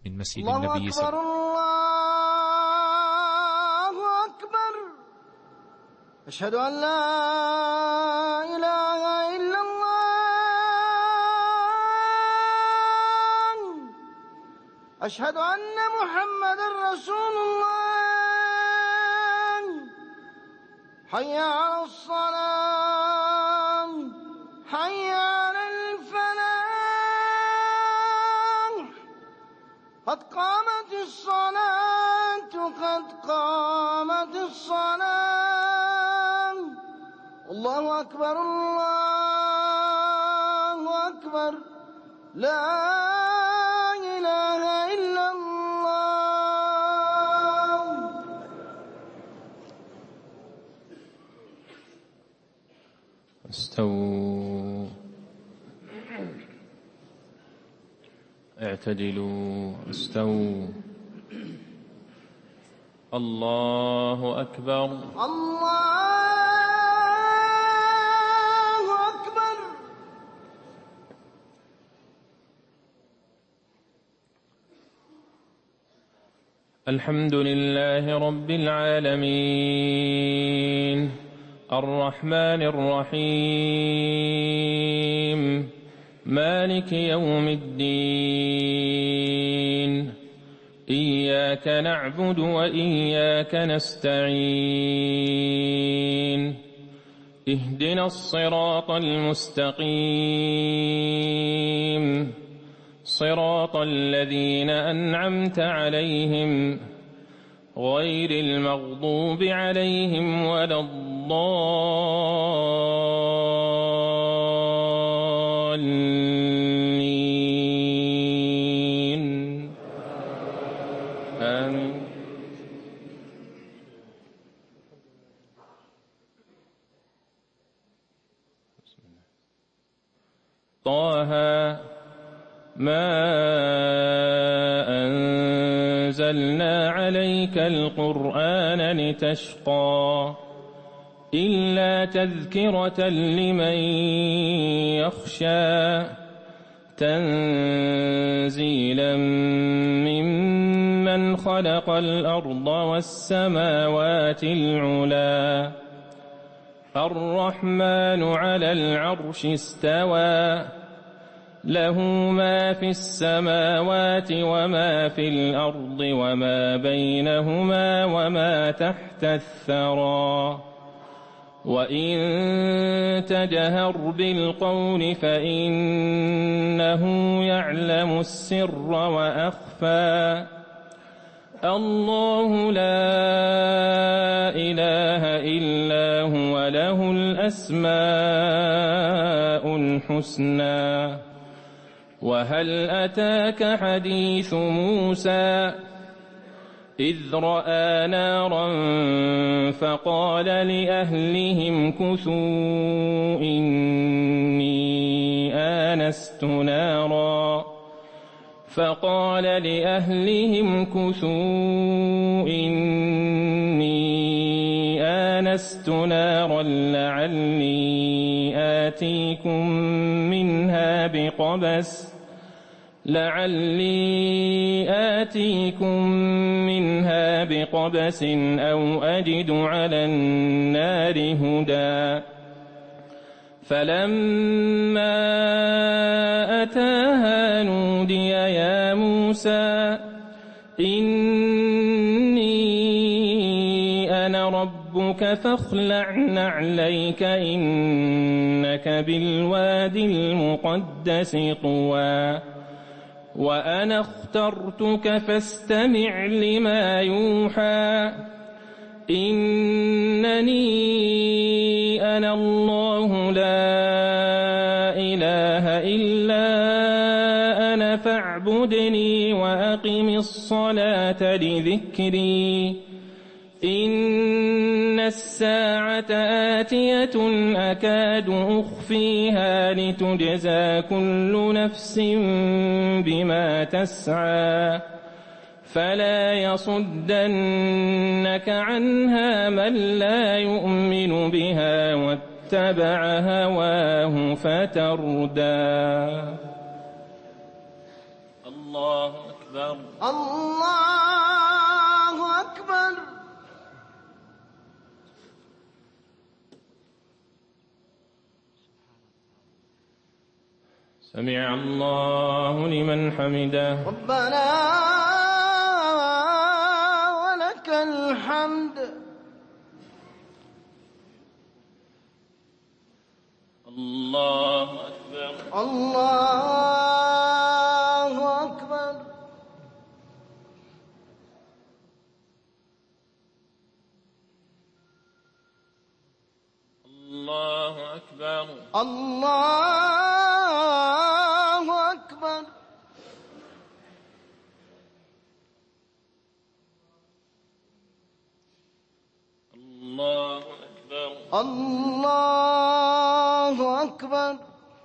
من مسجد الله النبي صلى أكبر، الله عليه وسلم. الله أكبر. أشهد أن لا إله إلا الله. أشهد أن محمدا رسول الله. حي على الصلاة، حي على الفلاح. قد قامت الصلاة، قد قامت الصلاة. الله أكبر، الله أكبر. لا إله إلا الله. استووا، اعتدلوا، استووا. الله أكبر، الله أكبر. الحمد لله رب العالمين، الرحمن الرحيم، مالك يوم الدين. إياك نعبد وإياك نستعين. اهدنا الصراط المستقيم، صراط الذين أنعمت عليهم غير المغضوب عليهم ولا الضالين. آمين. طه ما أنزلنا عليك القرآن لتشقى إلا تذكرة لمن يخشى، تنزيلا ممن خلق الأرض والسماوات العلا. الرحمن على العرش استوى، له ما في السماوات وما في الأرض وما بينهما وما تحت الثرى. وإن تجهر بالقول فإنه يعلم السر وأخفى. الله لا إله إلا هو، له الأسماء الحسنى. وهل أتاك حديث موسى إذ رأى نارا فقال لأهلهم كثوا إني آنست نارا لعلي آتيكم منها بقبس أو أجد على النار هدى. فلما أتاها نودي يا موسى إني أنا ربك فاخلع نعليك إنك بالوادي المقدس طوى. وأنا اخترتك فاستمع لما يوحى إنني أنا الله لا إله إلا أنا فاعبدني وأقم الصلاة لذكري. إن الساعة آتية أكاد أخفيها لتجزى كل نفس بما تسعى. فلا يصدنك عنها من لا يؤمن بها واتبع هواه فتردى. الله أكبر. أكبر. الله أكبر. سمع الله لمن حمده. ربنا ولك الحمد. الله أكبر. الله أكبر. الله أكبر. الله أكبر. الله أكبر. الله أكبر.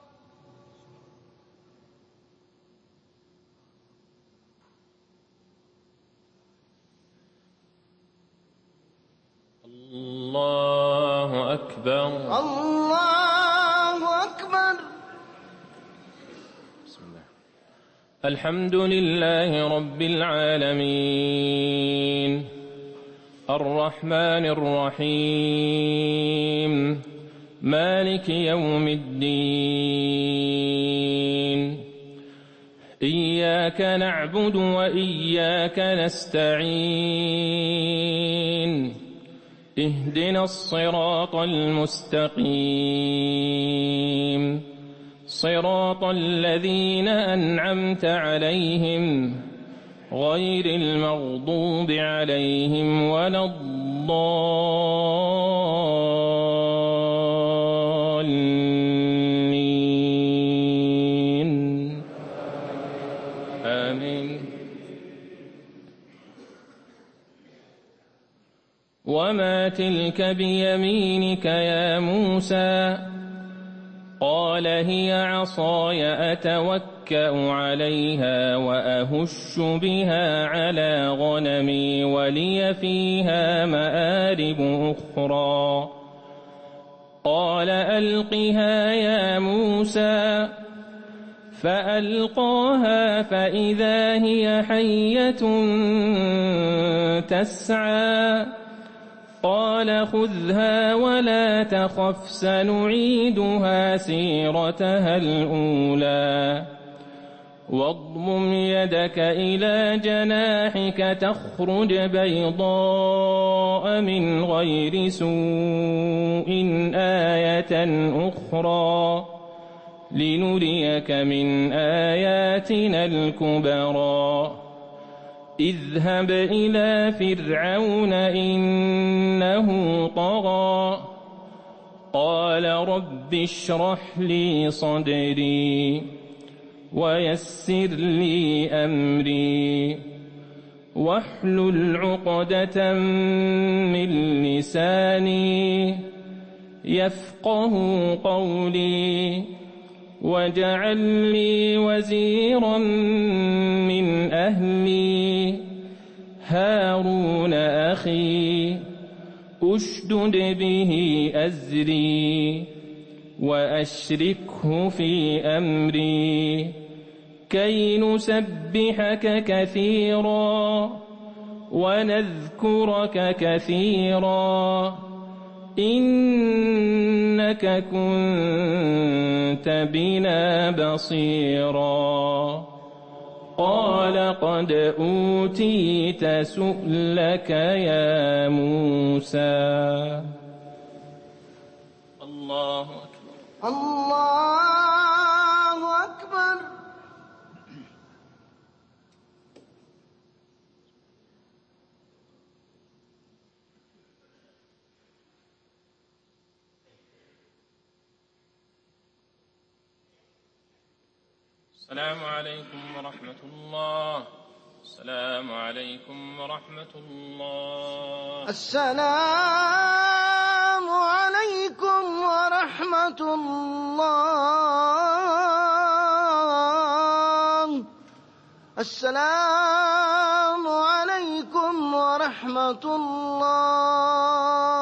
الله أكبر. الله أكبر. بسم الله. الحمد لله رب العالمين الرحمن الرحيم مالك يوم الدين إياك نعبد وإياك نستعين اهدنا الصراط المستقيم صراط الذين أنعمت عليهم غير المغضوب عليهم ولا الضالين آمين. وما تلك بيمينك يا موسى قال هي عصاي أتوكأ عليها وأهش بها على غنمي ولي فيها مآرب أخرى قال ألقها يا موسى فألقاها فإذا هي حية تسعى قال خذها ولا تخف سنعيدها سيرتها الأولى واضمم يدك إلى جناحك تخرج بيضاء من غير سوء آية أخرى لنريك من آياتنا الكبرى اذهب إلى فرعون إنه طغى قال رب اشرح لي صدري ويسر لي أمري واحلل عقدة من لساني يفقه قولي واجعل لي وزيرا من أهلي هارون أخي أشدد به أزري وأشركه في أمري كي نسبحك كثيرا ونذكرك كثيرا إنك كنت بنا بصيرا قال قد أوتيت سؤلك يا موسى. الله أكبر. الله أكبر. السلام عليكم ورحمة الله. السلام عليكم ورحمة الله. السلام عليكم ورحمة الله. السلام عليكم ورحمة الله.